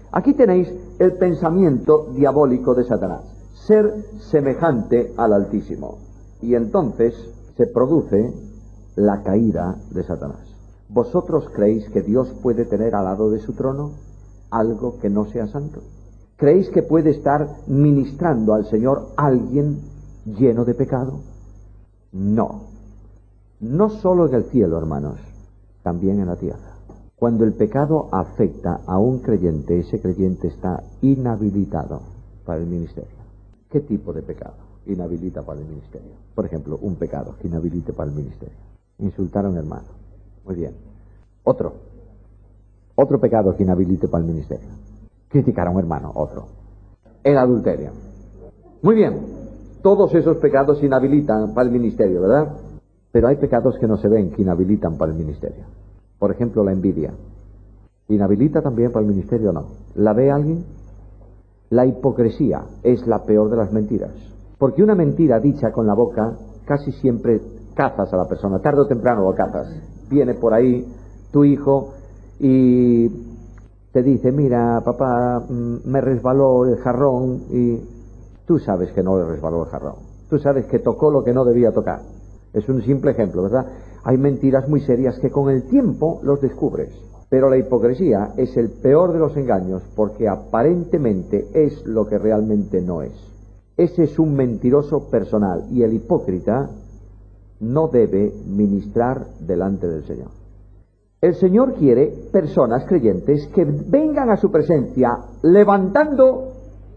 Aquí tenéis el pensamiento diabólico de Satanás, ser semejante al Altísimo. Y entonces se produce la caída de Satanás. ¿Vosotros creéis que Dios puede tener al lado de su trono algo que no sea santo? ¿Creéis que puede estar ministrando al Señor alguien lleno de pecado? No. No solo en el cielo, hermanos, también en la tierra. Cuando el pecado afecta a un creyente, ese creyente está inhabilitado para el ministerio. ¿Qué tipo de pecado inhabilita para el ministerio? Por ejemplo, un pecado que inhabilite para el ministerio. Insultar a un hermano. Muy bien. Otro pecado que inhabilite para el ministerio. Criticar a un hermano. Otro. El adulterio. Muy bien. Todos esos pecados inhabilitan para el ministerio, ¿verdad? Pero hay pecados que no se ven, que inhabilitan para el ministerio. Por ejemplo, la envidia. ¿Inhabilita también para el ministerio o no? ¿La ve alguien? La hipocresía es la peor de las mentiras. Porque una mentira dicha con la boca casi siempre cazas a la persona. Tarde o temprano lo cazas. Viene por ahí tu hijo y te dice, mira, papá, me resbaló el jarrón, y tú sabes que no le resbaló el jarrón. Tú sabes que tocó lo que no debía tocar. Es un simple ejemplo, ¿verdad? Hay mentiras muy serias que con el tiempo los descubres. Pero la hipocresía es el peor de los engaños porque aparentemente es lo que realmente no es. Ese es un mentiroso personal y el hipócrita no debe ministrar delante del Señor. El Señor quiere personas creyentes que vengan a su presencia levantando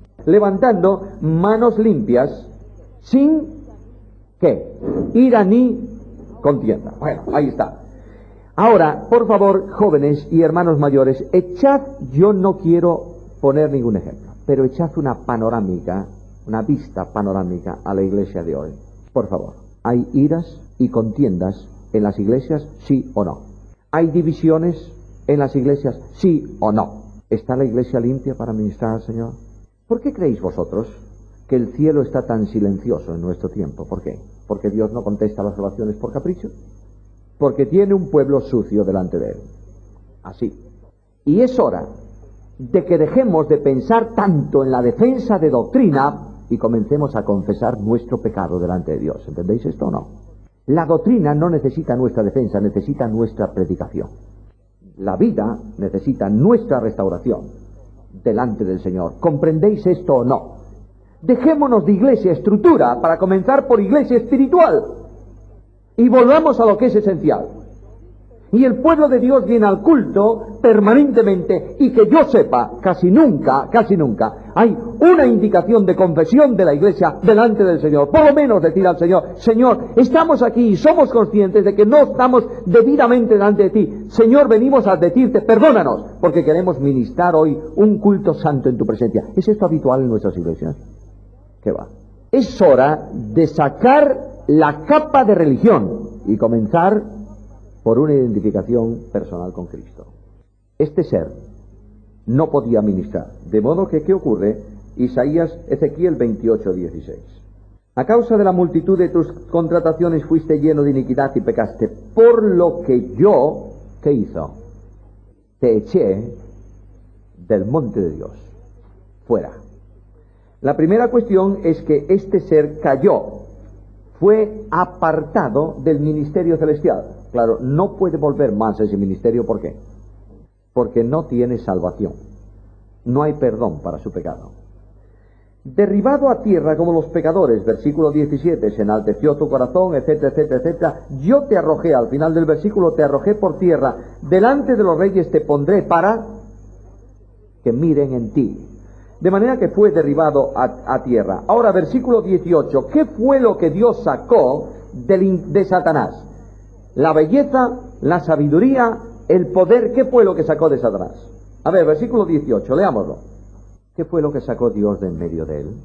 manos limpias sin ¿qué? Ira ni contienda. Bueno, ahí está. Ahora, por favor, jóvenes y hermanos mayores, echad, yo no quiero poner ningún ejemplo, pero echad una panorámica, una vista panorámica a la iglesia de hoy. Por favor, ¿hay iras y contiendas en las iglesias, sí o no? ¿Hay divisiones en las iglesias, sí o no? ¿Está la iglesia limpia para ministrar al Señor? ¿Por qué creéis vosotros que el cielo está tan silencioso en nuestro tiempo? ¿Por qué? ¿Porque Dios no contesta las oraciones por capricho? Porque tiene un pueblo sucio delante de él. Así. Y es hora de que dejemos de pensar tanto en la defensa de doctrina y comencemos a confesar nuestro pecado delante de Dios. ¿Entendéis esto o no? La doctrina no necesita nuestra defensa, necesita nuestra predicación. La vida necesita nuestra restauración delante del Señor. ¿Comprendéis esto o no? Dejémonos de iglesia estructura para comenzar por iglesia espiritual y volvamos a lo que es esencial. Y el pueblo de Dios viene al culto permanentemente y que yo sepa, casi nunca hay una indicación de confesión de la iglesia delante del Señor. Por lo menos decir al Señor, Señor, estamos aquí y somos conscientes de que no estamos debidamente delante de ti. Señor, venimos a decirte, perdónanos, porque queremos ministrar hoy un culto santo en tu presencia. ¿Es esto habitual en nuestras iglesias? ¿Qué va? Es hora de sacar la capa de religión y comenzar por una identificación personal con Cristo. Este ser no podía ministrar. De modo que, ¿qué ocurre? Ezequiel 28:16. A causa de la multitud de tus contrataciones fuiste lleno de iniquidad y pecaste, por lo que yo, ¿qué hizo? Te eché del monte de Dios, fuera. La primera cuestión es que este ser cayó, fue apartado del ministerio celestial. Claro, no puede volver más a ese ministerio. ¿Por qué? Porque no tiene salvación. No hay perdón para su pecado. Derribado a tierra como los pecadores, versículo 17, se enalteció tu corazón, etcétera, etcétera, etcétera. Yo te arrojé, al final del versículo, te arrojé por tierra. Delante de los reyes te pondré para que miren en ti. De manera que fue derribado a tierra. Ahora, versículo 18, ¿qué fue lo que Dios sacó de Satanás? La belleza, la sabiduría, el poder. ¿Qué fue lo que sacó de Satanás? A ver, versículo 18, leámoslo. ¿Qué fue lo que sacó Dios de en medio de él?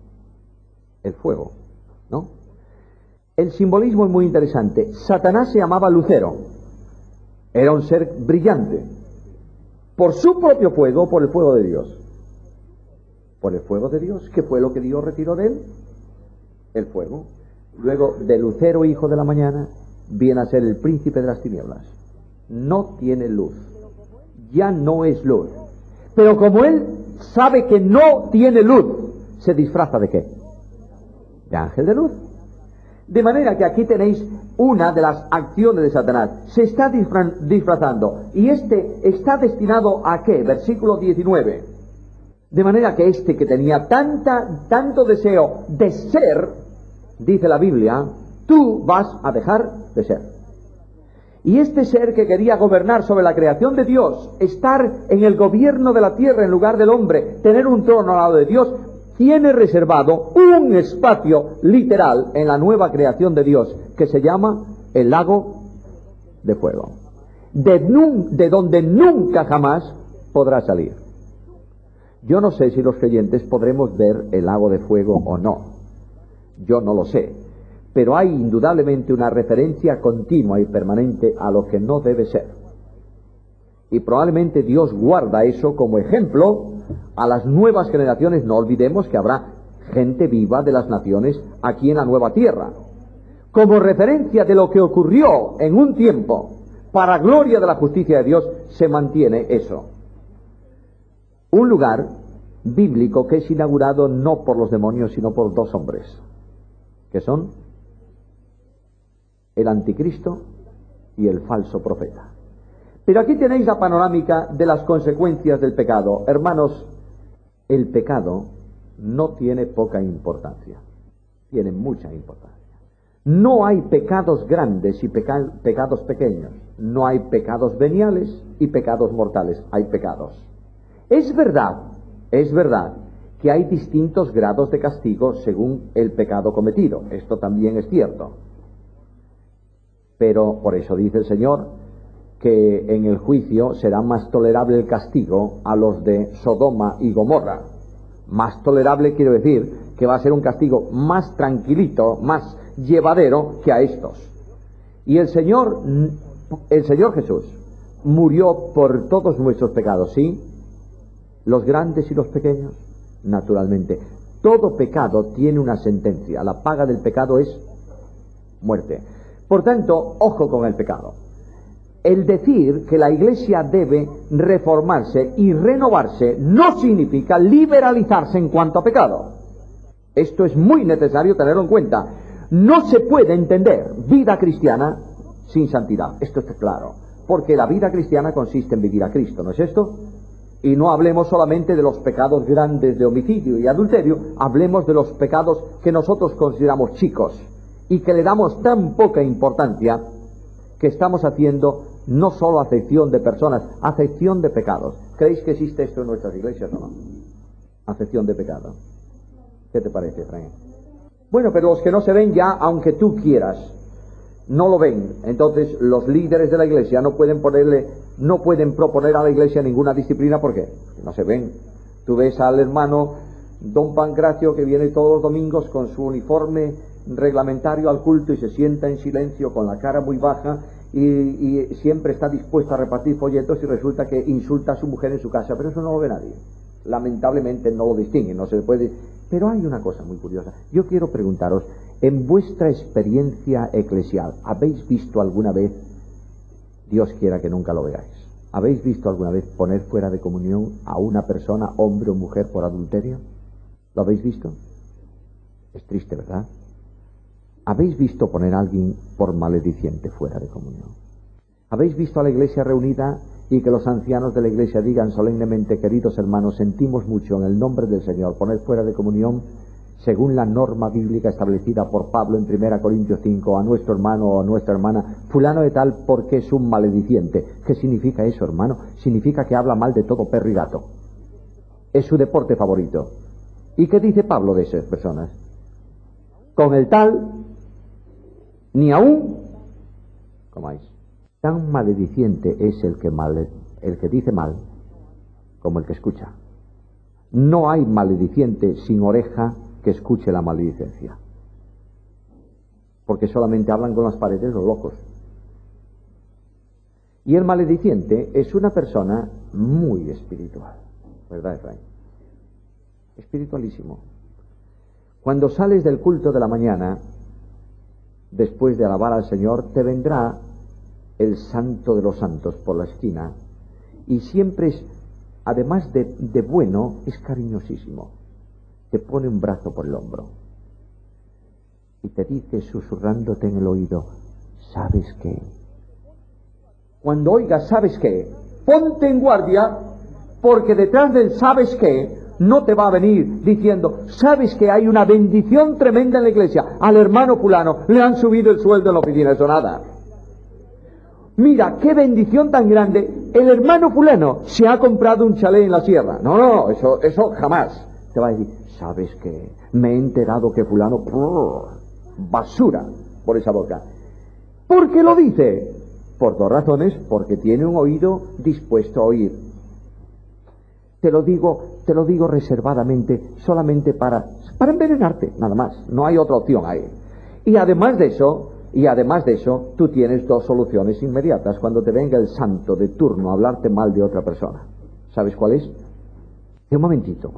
El fuego, ¿no? El simbolismo es muy interesante. Satanás se llamaba Lucero. Era un ser brillante. ¿Por su propio fuego o por el fuego de Dios? Por el fuego de Dios. ¿Qué fue lo que Dios retiró de él? El fuego. Luego, de Lucero, hijo de la mañana, viene a ser el príncipe de las tinieblas. No tiene luz. Ya no es luz. Pero como él sabe que no tiene luz, ¿se disfraza de qué? De ángel de luz. De manera que aquí tenéis una de las acciones de Satanás. Se está disfrazando. ¿Y está destinado a qué? Versículo 19. De manera que que tenía tanto deseo de ser, dice la Biblia, tú vas a dejar de ser. Y este ser que quería gobernar sobre la creación de Dios, estar en el gobierno de la tierra en lugar del hombre, tener un trono al lado de Dios, tiene reservado un espacio literal en la nueva creación de Dios que se llama el lago de fuego, de donde nunca jamás podrá salir. Yo no sé si los creyentes podremos ver el lago de fuego o no. Yo no lo sé. Pero hay indudablemente una referencia continua y permanente a lo que no debe ser. Y probablemente Dios guarda eso como ejemplo a las nuevas generaciones. No olvidemos que habrá gente viva de las naciones aquí en la nueva tierra. Como referencia de lo que ocurrió en un tiempo, para gloria de la justicia de Dios, se mantiene eso. Un lugar bíblico que es inaugurado no por los demonios, sino por dos hombres, que son el anticristo y el falso profeta. Pero aquí tenéis la panorámica de las consecuencias del pecado. Hermanos, el pecado no tiene poca importancia, tiene mucha importancia. No hay pecados grandes y pecados pequeños. No hay pecados veniales y pecados mortales. Hay pecados. Es verdad que hay distintos grados de castigo según el pecado cometido. Esto también es cierto. Pero por eso dice el Señor que en el juicio será más tolerable el castigo a los de Sodoma y Gomorra. Más tolerable quiero decir que va a ser un castigo más tranquilito, más llevadero que a estos. Y el Señor Jesús murió por todos nuestros pecados, ¿sí? Los grandes y los pequeños, naturalmente. Todo pecado tiene una sentencia. La paga del pecado es muerte. Por tanto, ojo con el pecado. El decir que la Iglesia debe reformarse y renovarse no significa liberalizarse en cuanto a pecado. Esto es muy necesario tenerlo en cuenta. No se puede entender vida cristiana sin santidad. Esto está claro. Porque la vida cristiana consiste en vivir a Cristo, ¿no es esto? Y no hablemos solamente de los pecados grandes de homicidio y adulterio, hablemos de los pecados que nosotros consideramos chicos y que le damos tan poca importancia que estamos haciendo no solo acepción de personas, acepción de pecados. ¿Creéis que existe esto en nuestras iglesias o no? Acepción de pecado. ¿Qué te parece, Efraín? Bueno, pero los que no se ven ya, aunque tú quieras, no lo ven. Entonces los líderes de la iglesia no pueden proponer a la iglesia ninguna disciplina. ¿Por qué? Porque no se ven. Tú ves al hermano don Pancracio que viene todos los domingos con su uniforme reglamentario al culto y se sienta en silencio con la cara muy baja y siempre está dispuesto a repartir folletos y resulta que insulta a su mujer en su casa, pero eso no lo ve nadie. Lamentablemente no lo distinguen, no se le puede. Pero hay una cosa muy curiosa. Yo quiero preguntaros, en vuestra experiencia eclesial, ¿habéis visto alguna vez, Dios quiera que nunca lo veáis, ¿habéis visto alguna vez poner fuera de comunión a una persona, hombre o mujer, por adulterio? ¿Lo habéis visto? Es triste, ¿verdad? ¿Habéis visto poner a alguien por malediciente fuera de comunión? ¿Habéis visto a la iglesia reunida y que los ancianos de la iglesia digan solemnemente: queridos hermanos, sentimos mucho en el nombre del Señor poner fuera de comunión, según la norma bíblica establecida por Pablo en 1 Corintios 5, a nuestro hermano o a nuestra hermana, fulano de tal, porque es un malediciente? ¿Qué significa eso, hermano? Significa que habla mal de todo perro y gato. Es su deporte favorito. ¿Y qué dice Pablo de esas personas? Con el tal, ni aún comáis. Tan malediciente es el que dice mal como el que escucha. No hay malediciente sin oreja que escuche la maledicencia, porque solamente hablan con las paredes los locos. Y el malediciente es una persona muy espiritual, ¿verdad, Efraín? Espiritualísimo. Cuando sales del culto de la mañana, después de alabar al Señor, te vendrá el santo de los santos por la esquina y siempre además de bueno, es cariñosísimo. Te pone un brazo por el hombro y te dice susurrándote en el oído, ¿sabes qué? Cuando oigas ¿sabes qué? Ponte en guardia, porque detrás del ¿sabes qué? No te va a venir diciendo, ¿sabes que hay una bendición tremenda en la iglesia? Al hermano fulano le han subido el sueldo en la oficina, eso nada. Mira, qué bendición tan grande, el hermano fulano se ha comprado un chalet en la sierra. No, eso jamás. Te va a decir, ¿sabes qué? Me he enterado que fulano, basura por esa boca. ¿Por qué lo dice? Por dos razones, porque tiene un oído dispuesto a oír. Te lo digo reservadamente, solamente para envenenarte, nada más. No hay otra opción ahí. Y además de eso, tú tienes dos soluciones inmediatas cuando te venga el santo de turno a hablarte mal de otra persona. ¿Sabes cuál es? Un momentito.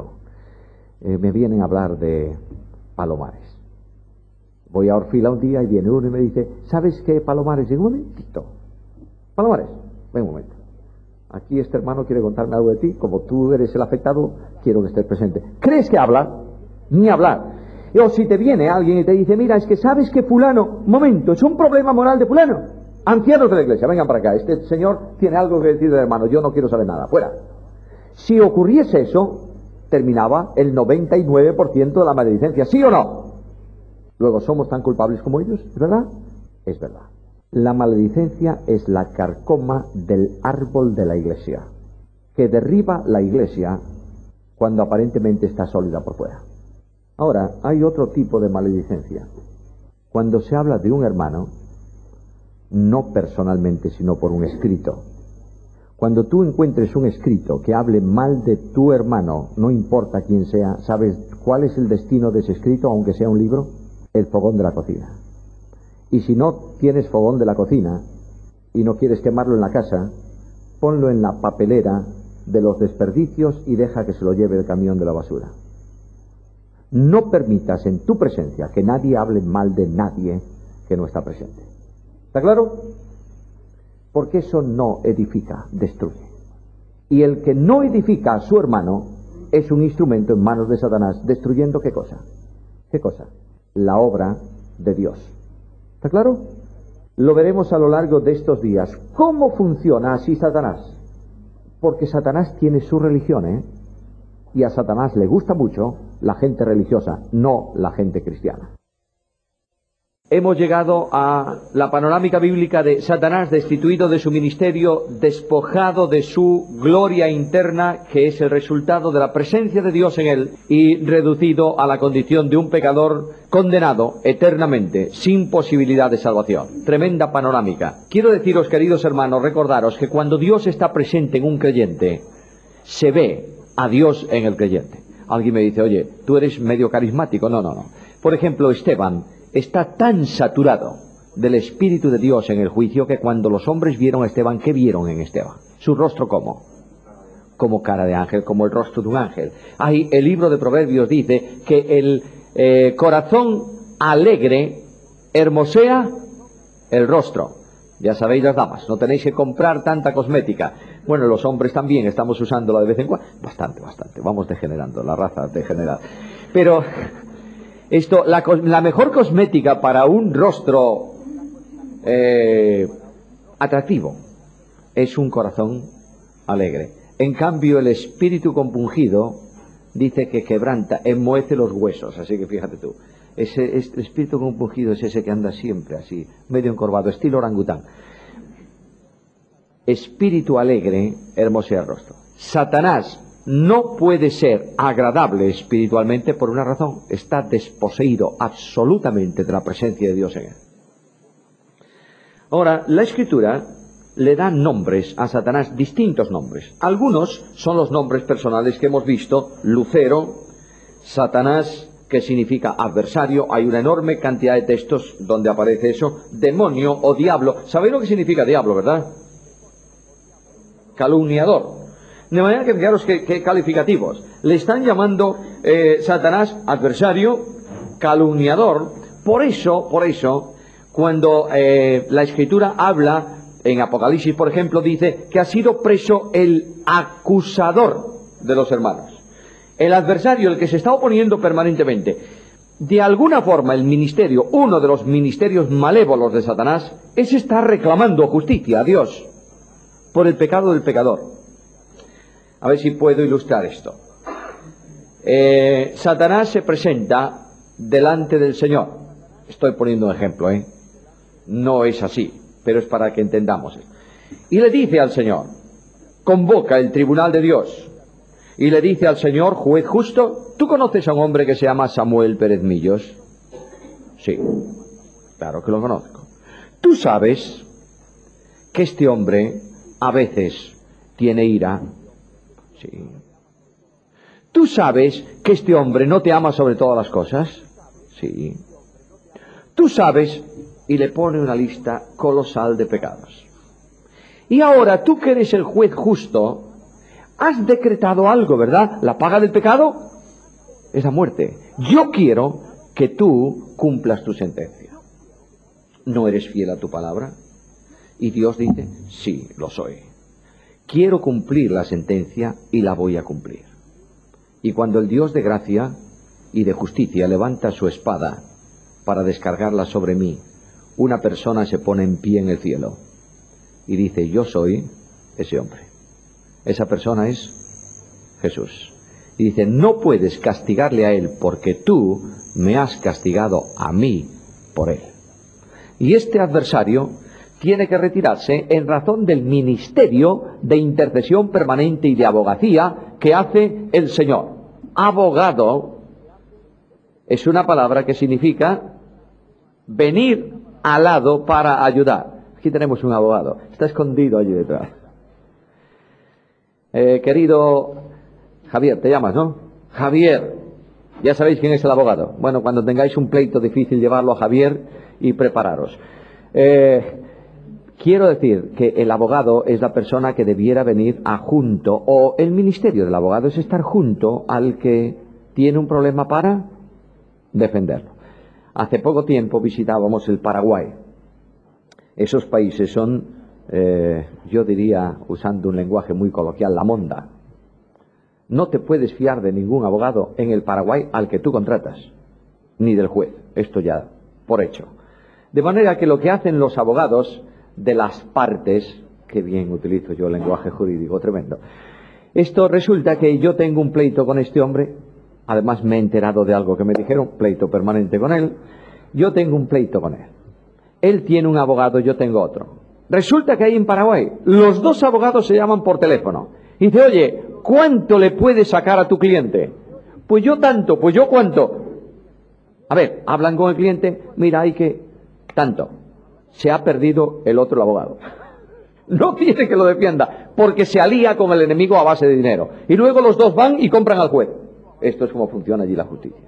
Me vienen a hablar de Palomares. Voy a Orfila un día y viene uno y me dice, ¿sabes qué, Palomares? Digo, un momentito. Palomares, ven un momento. Aquí este hermano quiere contarme algo de ti, como tú eres el afectado, quiero que estés presente. ¿Crees que habla? Ni hablar. O si te viene alguien y te dice, mira, es que sabes que fulano, momento, es un problema moral de fulano. Ancianos de la iglesia, vengan para acá, este señor tiene algo que decir del hermano, yo no quiero saber nada, fuera. Si ocurriese eso, terminaba el 99% de la maledicencia, ¿sí o no? Luego, ¿somos tan culpables como ellos? ¿Es verdad? Es verdad. La maledicencia es la carcoma del árbol de la iglesia, que derriba la iglesia cuando aparentemente está sólida por fuera. Ahora, hay otro tipo de maledicencia. Cuando se habla de un hermano, no personalmente, sino por un escrito. Cuando tú encuentres un escrito que hable mal de tu hermano, no importa quién sea, ¿sabes cuál es el destino de ese escrito, aunque sea un libro? El fogón de la cocina. Y si no tienes fogón de la cocina y no quieres quemarlo en la casa, ponlo en la papelera de los desperdicios y deja que se lo lleve el camión de la basura. No permitas en tu presencia que nadie hable mal de nadie que no está presente. ¿Está claro? Porque eso no edifica, destruye. Y el que no edifica a su hermano es un instrumento en manos de Satanás, destruyendo ¿qué cosa? ¿Qué cosa? La obra de Dios. ¿Está claro? Lo veremos a lo largo de estos días. ¿Cómo funciona así Satanás? Porque Satanás tiene su religión, ¿eh? Y a Satanás le gusta mucho la gente religiosa, no la gente cristiana. Hemos llegado a la panorámica bíblica de Satanás destituido de su ministerio, despojado de su gloria interna, que es el resultado de la presencia de Dios en él, y reducido a la condición de un pecador condenado eternamente, sin posibilidad de salvación. Tremenda panorámica. Quiero deciros, queridos hermanos, recordaros que cuando Dios está presente en un creyente, se ve a Dios en el creyente. Alguien me dice, oye, tú eres medio carismático. No. Por ejemplo, Esteban está tan saturado del Espíritu de Dios en el juicio que cuando los hombres vieron a Esteban, ¿qué vieron en Esteban? Su rostro como cara de ángel, como el rostro de un ángel. Ahí el libro de Proverbios dice que el corazón alegre hermosea el rostro. Ya sabéis, las damas, no tenéis que comprar tanta cosmética. Bueno, los hombres también estamos usándola de vez en cuando. Bastante. Vamos degenerando, la raza degenera. Pero esto, la mejor cosmética para un rostro atractivo es un corazón alegre. En cambio, el espíritu compungido dice que quebranta, enmohece los huesos. Así que fíjate tú, ese espíritu compungido es ese que anda siempre así, medio encorvado, estilo orangután. Espíritu alegre hermosea el rostro. Satanás no puede ser agradable espiritualmente por una razón: está desposeído absolutamente de la presencia de Dios en él. Ahora, la Escritura le da nombres a Satanás, distintos nombres. Algunos son los nombres personales que hemos visto: Lucero, Satanás, que significa adversario. Hay una enorme cantidad de textos donde aparece eso. Demonio o diablo. ¿Sabéis lo que significa diablo, verdad? Calumniador. De manera que fijaros qué calificativos. Le están llamando Satanás adversario, calumniador. Por eso, cuando la Escritura habla En Apocalipsis, por ejemplo, dice que ha sido preso el acusador de los hermanos. El adversario, el que se está oponiendo permanentemente. De alguna forma el ministerio, uno de los ministerios malévolos de Satanás, es estar reclamando justicia a Dios por el pecado del pecador. A ver si puedo ilustrar esto. Satanás se presenta delante del Señor. Estoy poniendo un ejemplo, no es así, pero es para que entendamos. Y le dice al Señor, convoca el tribunal de Dios, y le dice al Señor, juez justo, ¿tú conoces a un hombre que se llama Samuel Pérez Millos? Sí, claro que lo conozco. ¿Tú sabes que este hombre a veces tiene ira? Sí. ¿Tú sabes que este hombre no te ama sobre todas las cosas? Sí. ¿Tú sabes? Y le pone una lista colosal de pecados. Y ahora, tú que eres el juez justo, has decretado algo, ¿verdad? La paga del pecado es la muerte. Yo quiero que tú cumplas tu sentencia. ¿No eres fiel a tu palabra? Y Dios dice, sí, lo soy. Quiero cumplir la sentencia y la voy a cumplir. Y cuando el Dios de gracia y de justicia levanta su espada para descargarla sobre mí, una persona se pone en pie en el cielo y dice, yo soy ese hombre. Esa persona es Jesús. Y dice, no puedes castigarle a él porque tú me has castigado a mí por él. Y este adversario tiene que retirarse en razón del ministerio de intercesión permanente y de abogacía que hace el Señor. Abogado es una palabra que significa venir al lado para ayudar. Aquí tenemos un abogado, está escondido allí detrás. Querido Javier, te llamas, ¿no? Javier, ya sabéis quién es el abogado. Bueno, cuando tengáis un pleito difícil, llevarlo a Javier y prepararos. Quiero decir que el abogado es la persona que debiera venir a junto, o el ministerio del abogado es estar junto al que tiene un problema para defenderlo. Hace poco tiempo visitábamos el Paraguay. Esos países son, yo diría, usando un lenguaje muy coloquial, la monda. No te puedes fiar de ningún abogado en el Paraguay al que tú contratas, ni del juez. Esto ya por hecho. De manera que lo que hacen los abogados de las partes, que bien utilizo yo el lenguaje jurídico tremendo, esto resulta que yo tengo un pleito con este hombre, además me he enterado de algo que me dijeron, pleito permanente con él, yo tengo un pleito con él. Él tiene un abogado, yo tengo otro. Resulta que ahí en Paraguay, los dos abogados se llaman por teléfono. Y dice, oye, ¿cuánto le puedes sacar a tu cliente? Pues yo tanto, pues yo cuánto. A ver, hablan con el cliente, mira, hay que tanto. Se ha perdido el otro abogado. No tiene que lo defienda, porque se alía con el enemigo a base de dinero. Y luego los dos van y compran al juez. Esto es como funciona allí la justicia.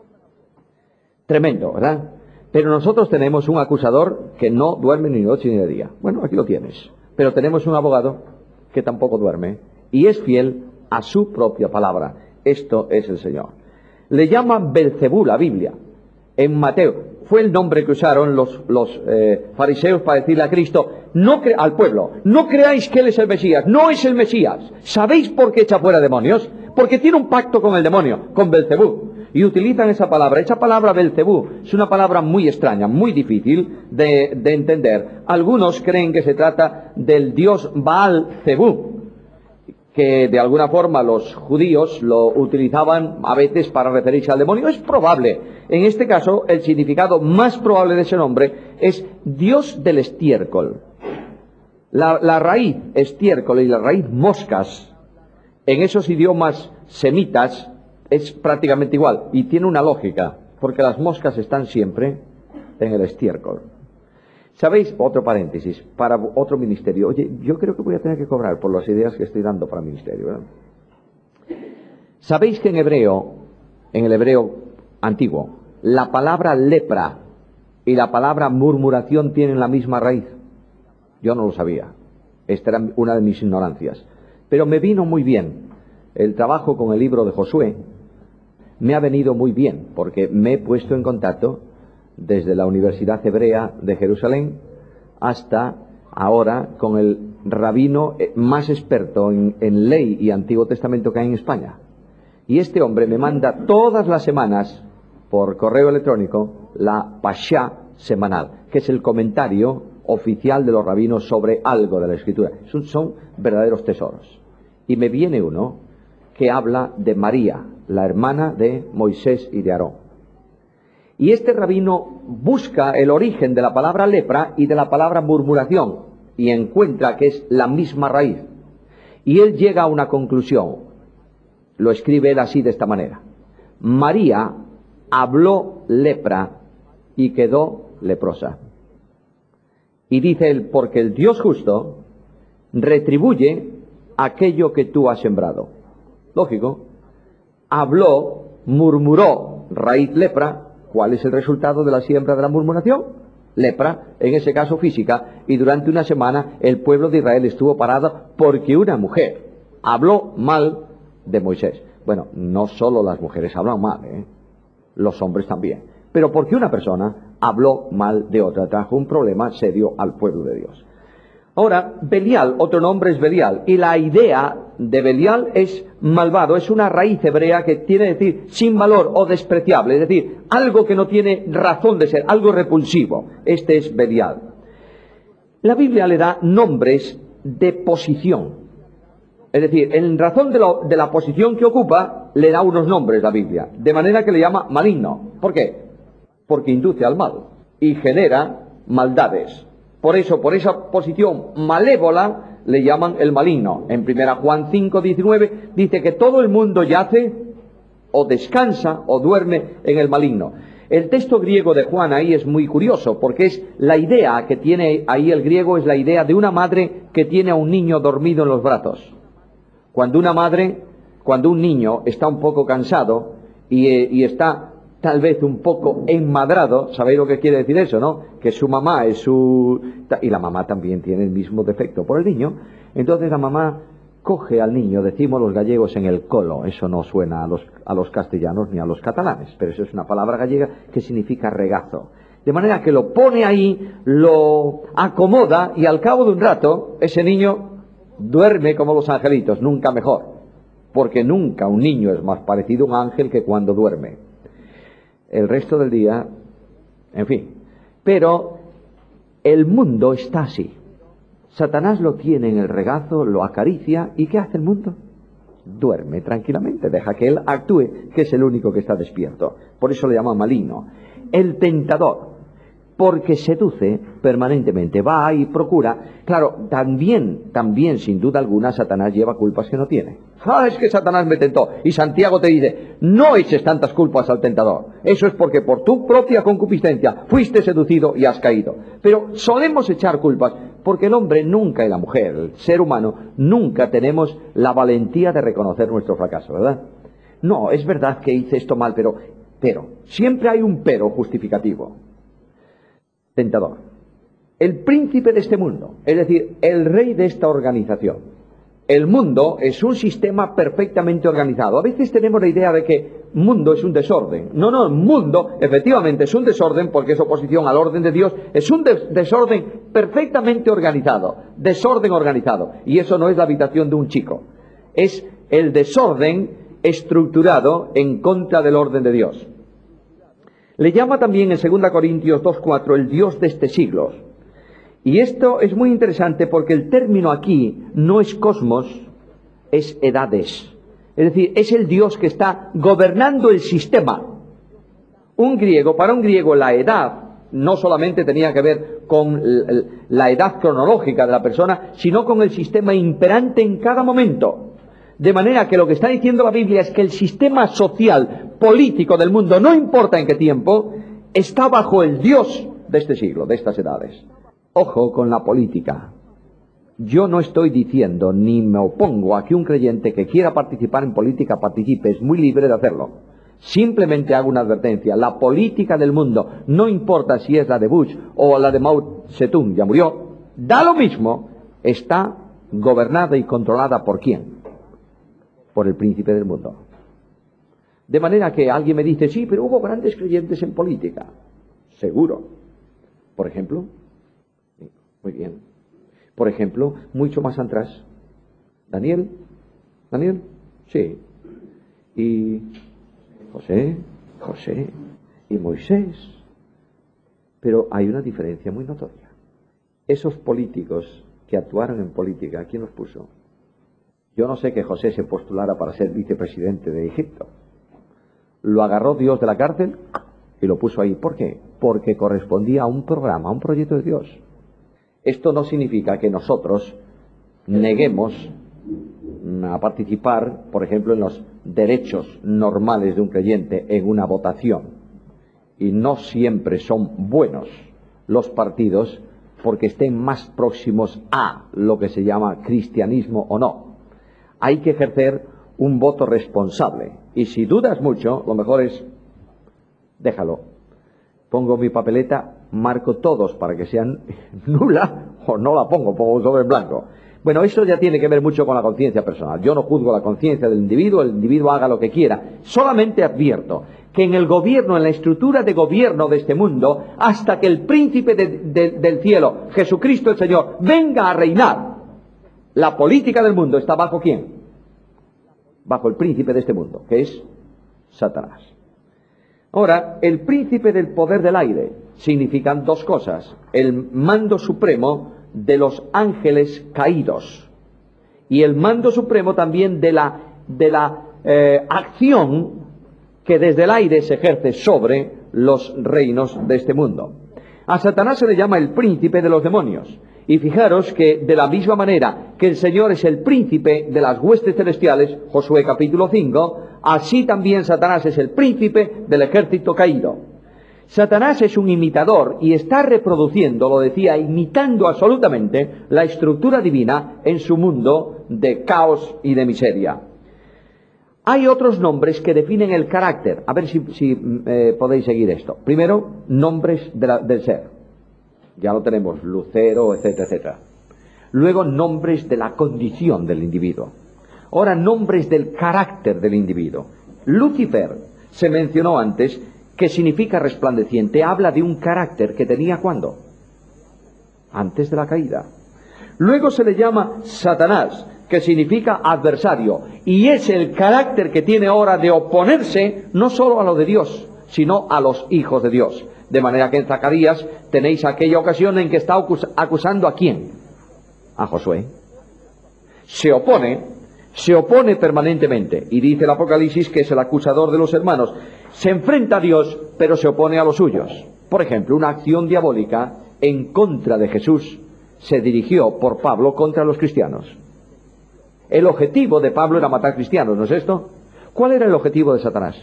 Tremendo, ¿verdad? Pero nosotros tenemos un acusador que no duerme ni noche ni de día. Bueno, aquí lo tienes. Pero tenemos un abogado que tampoco duerme y es fiel a su propia palabra. Esto es el Señor. Le llama Belcebú la Biblia. En Mateo fue el nombre que usaron los fariseos para decirle a Cristo, al pueblo, no creáis que Él es el Mesías, no es el Mesías. ¿Sabéis por qué echa fuera demonios? Porque tiene un pacto con el demonio, con Belcebú. Y utilizan esa palabra. Esa palabra Belcebú es una palabra muy extraña, muy difícil de entender. Algunos creen que se trata del dios Baal-Zebú, que de alguna forma los judíos lo utilizaban a veces para referirse al demonio. Es probable. En este caso, el significado más probable de ese nombre es Dios del estiércol. La raíz estiércol y la raíz moscas, en esos idiomas semitas, es prácticamente igual. Y tiene una lógica, porque las moscas están siempre en el estiércol. ¿Sabéis? Otro paréntesis, para otro ministerio. Oye, yo creo que voy a tener que cobrar por las ideas que estoy dando para el ministerio, ¿verdad? ¿Sabéis que en el hebreo antiguo, la palabra lepra y la palabra murmuración tienen la misma raíz? Yo no lo sabía. Esta era una de mis ignorancias. Pero me vino muy bien. El trabajo con el libro de Josué me ha venido muy bien, porque me he puesto en contacto desde la Universidad Hebrea de Jerusalén hasta ahora con el rabino más experto en ley y Antiguo Testamento que hay en España. Y este hombre me manda todas las semanas por correo electrónico la Pashá semanal, que es el comentario oficial de los rabinos sobre algo de la Escritura. Son verdaderos tesoros. Y me viene uno que habla de María, la hermana de Moisés y de Aarón. Y este rabino busca el origen de la palabra lepra y de la palabra murmuración, y encuentra que es la misma raíz. Y él llega a una conclusión. Lo escribe él así, de esta manera: María habló lepra y quedó leprosa. Y dice él, porque el Dios justo retribuye aquello que tú has sembrado. Lógico. Habló, murmuró, raíz lepra. ¿Cuál es el resultado de la siembra de la murmuración? Lepra, en ese caso física, y durante una semana el pueblo de Israel estuvo parado porque una mujer habló mal de Moisés. Bueno, no solo las mujeres hablan mal, los hombres también, pero porque una persona habló mal de otra, trajo un problema serio al pueblo de Dios. Ahora, Belial, otro nombre es Belial, y la idea de Belial es malvado, es una raíz hebrea que quiere decir sin valor o despreciable, es decir, algo que no tiene razón de ser, algo repulsivo. Este es Belial. La Biblia le da nombres de posición, es decir, en razón de la posición que ocupa, le da unos nombres la Biblia, de manera que le llama maligno. ¿Por qué? Porque induce al mal y genera maldades. Por eso, por esa posición malévola, le llaman el maligno. En 1 Juan 5:19 dice que todo el mundo yace, o descansa, o duerme en el maligno. El texto griego de Juan ahí es muy curioso, porque es la idea que tiene ahí el griego, es la idea de una madre que tiene a un niño dormido en los brazos. Cuando un niño está un poco cansado y está tal vez un poco enmadrado, ¿sabéis lo que quiere decir eso, no? Que su mamá es y la mamá también tiene el mismo defecto por el niño. Entonces la mamá coge al niño, decimos los gallegos, en el colo. Eso no suena a los castellanos ni a los catalanes, pero eso es una palabra gallega que significa regazo. De manera que lo pone ahí, lo acomoda, y al cabo de un rato ese niño duerme como los angelitos, nunca mejor, porque nunca un niño es más parecido a un ángel que cuando duerme. El resto del día, en fin. Pero el mundo está así. Satanás lo tiene en el regazo, lo acaricia, ¿y qué hace el mundo? Duerme tranquilamente, deja que él actúe, que es el único que está despierto. Por eso le llama maligno. El tentador, porque seduce permanentemente, va y procura. Claro, también, sin duda alguna, Satanás lleva culpas que no tiene. Es que Satanás me tentó. Y Santiago te dice, no eches tantas culpas al tentador. Eso es porque por tu propia concupiscencia fuiste seducido y has caído. Pero solemos echar culpas porque el hombre nunca, y la mujer, el ser humano, nunca tenemos la valentía de reconocer nuestro fracaso, ¿verdad? No, es verdad que hice esto mal, pero, siempre hay un pero justificativo. Tentador. El príncipe de este mundo, es decir, el rey de esta organización. El mundo es un sistema perfectamente organizado. A veces tenemos la idea de que mundo es un desorden. No, el mundo efectivamente es un desorden porque es oposición al orden de Dios. Es un desorden perfectamente organizado. Desorden organizado. Y eso no es la habitación de un chico. Es el desorden estructurado en contra del orden de Dios. Le llama también en 2 Corintios 2:4 el Dios de este siglo. Y esto es muy interesante porque el término aquí no es cosmos, es edades. Es decir, es el Dios que está gobernando el sistema. Para un griego la edad no solamente tenía que ver con la edad cronológica de la persona, sino con el sistema imperante en cada momento. De manera que lo que está diciendo la Biblia es que el sistema social, político del mundo, no importa en qué tiempo, está bajo el Dios de este siglo, de estas edades. Ojo con la política. Yo no estoy diciendo ni me opongo a que un creyente que quiera participar en política participe, es muy libre de hacerlo. Simplemente hago una advertencia. La política del mundo, no importa si es la de Bush o la de Mao Zedong, ya murió, da lo mismo, está gobernada y controlada ¿por quién? Por el príncipe del mundo. De manera que alguien me dice, sí, pero hubo grandes creyentes en política. Seguro. Por ejemplo. Muy bien. Por ejemplo, mucho más atrás, Daniel, sí, y José y Moisés. Pero hay una diferencia muy notoria. Esos políticos que actuaron en política, ¿quién los puso? Yo no sé que José se postulara para ser vicepresidente de Egipto. Lo agarró Dios de la cárcel y lo puso ahí. ¿Por qué? Porque correspondía a un programa, a un proyecto de Dios. Esto no significa que nosotros neguemos a participar, por ejemplo, en los derechos normales de un creyente en una votación. Y no siempre son buenos los partidos porque estén más próximos a lo que se llama cristianismo o no. Hay que ejercer un voto responsable. Y si dudas mucho, lo mejor es, déjalo. Pongo mi papeleta, marco todos para que sean nula, o no la pongo sobre en blanco. Bueno, eso ya tiene que ver mucho con la conciencia personal. Yo no juzgo la conciencia del individuo, el individuo haga lo que quiera. Solamente advierto que en el gobierno, en la estructura de gobierno de este mundo, hasta que el príncipe del cielo, Jesucristo el Señor, venga a reinar, la política del mundo está bajo ¿quién? Bajo el príncipe de este mundo, que es Satanás. Ahora, el príncipe del poder del aire significan dos cosas: el mando supremo de los ángeles caídos y el mando supremo también de la acción que desde el aire se ejerce sobre los reinos de este mundo. A Satanás se le llama el príncipe de los demonios. Y fijaros que de la misma manera que el Señor es el príncipe de las huestes celestiales, Josué capítulo 5, así también Satanás es el príncipe del ejército caído. Satanás es un imitador y está reproduciendo, lo decía, imitando absolutamente la estructura divina en su mundo de caos y de miseria. Hay otros nombres que definen el carácter. A ver si podéis seguir esto. Primero, nombres del ser. Ya lo tenemos, Lucero, etcétera, etcétera. Luego, nombres de la condición del individuo. Ahora, nombres del carácter del individuo. Lucifer, se mencionó antes, que significa resplandeciente, habla de un carácter que tenía ¿cuándo? Antes de la caída. Luego se le llama Satanás, que significa adversario, y es el carácter que tiene ahora de oponerse no solo a lo de Dios, sino a los hijos de Dios. De manera que en Zacarías tenéis aquella ocasión en que está acusando ¿a quién? A Josué. Se opone permanentemente, y dice el Apocalipsis que es el acusador de los hermanos. Se enfrenta a Dios, pero se opone a los suyos. Por ejemplo, una acción diabólica en contra de Jesús se dirigió por Pablo contra los cristianos. El objetivo de Pablo era matar cristianos, ¿no es esto? ¿Cuál era el objetivo de Satanás?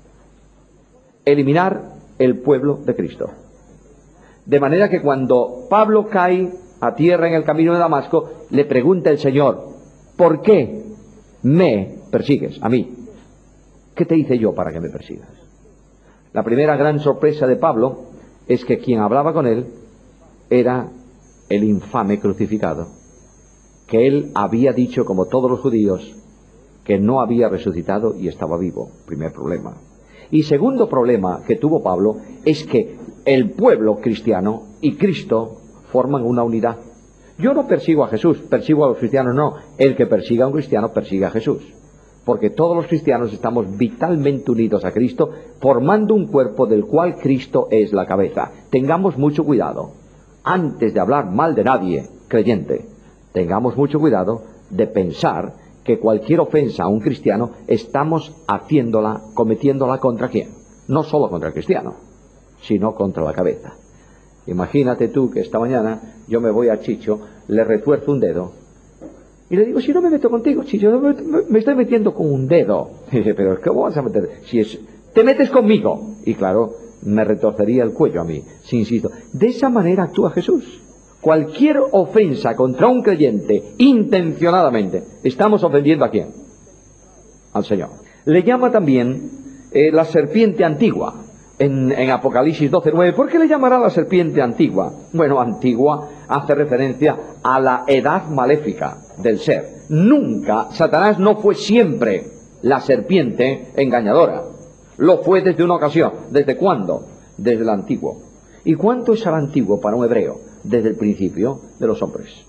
Eliminar el pueblo de Cristo. De manera que cuando Pablo cae a tierra en el camino de Damasco, le pregunta el Señor: ¿por qué me persigues a mí? ¿Qué te hice yo para que me persigas? La primera gran sorpresa de Pablo es que quien hablaba con él era el infame crucificado, que él había dicho, como todos los judíos, que no había resucitado y estaba vivo. Primer problema. Y segundo problema que tuvo Pablo es que el pueblo cristiano y Cristo forman una unidad. Yo no persigo a Jesús, persigo a los cristianos, no. El que persiga a un cristiano persigue a Jesús. Porque todos los cristianos estamos vitalmente unidos a Cristo, formando un cuerpo del cual Cristo es la cabeza. Tengamos mucho cuidado. Antes de hablar mal de nadie, creyente, tengamos mucho cuidado de pensar que cualquier ofensa a un cristiano estamos cometiéndola contra quién. No solo contra el cristiano, sino contra la cabeza. Imagínate tú que esta mañana yo me voy a Chicho, le retuerzo un dedo y le digo: si no me meto contigo, Chicho, me estoy metiendo con un dedo. Y dice: pero ¿cómo vas a meter? Te metes conmigo. Y claro, me retorcería el cuello a mí, si insisto. De esa manera actúa Jesús. Cualquier ofensa contra un creyente, intencionadamente, estamos ofendiendo ¿a quién? Al Señor. Le llama también la serpiente antigua, en Apocalipsis 12:9. ¿Por qué le llamará la serpiente antigua? Bueno, antigua hace referencia a la edad maléfica del ser. Nunca, Satanás no fue siempre la serpiente engañadora. Lo fue desde una ocasión. ¿Desde cuándo? Desde el antiguo. ¿Y cuánto es el antiguo para un hebreo? Desde el principio de los hombres.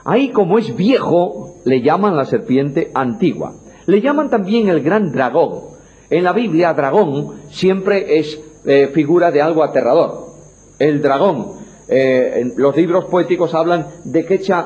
Ahí, como es viejo, le llaman la serpiente antigua. Le llaman también el gran dragón. En la Biblia, dragón siempre es figura de algo aterrador. El dragón, en los libros poéticos hablan de que echa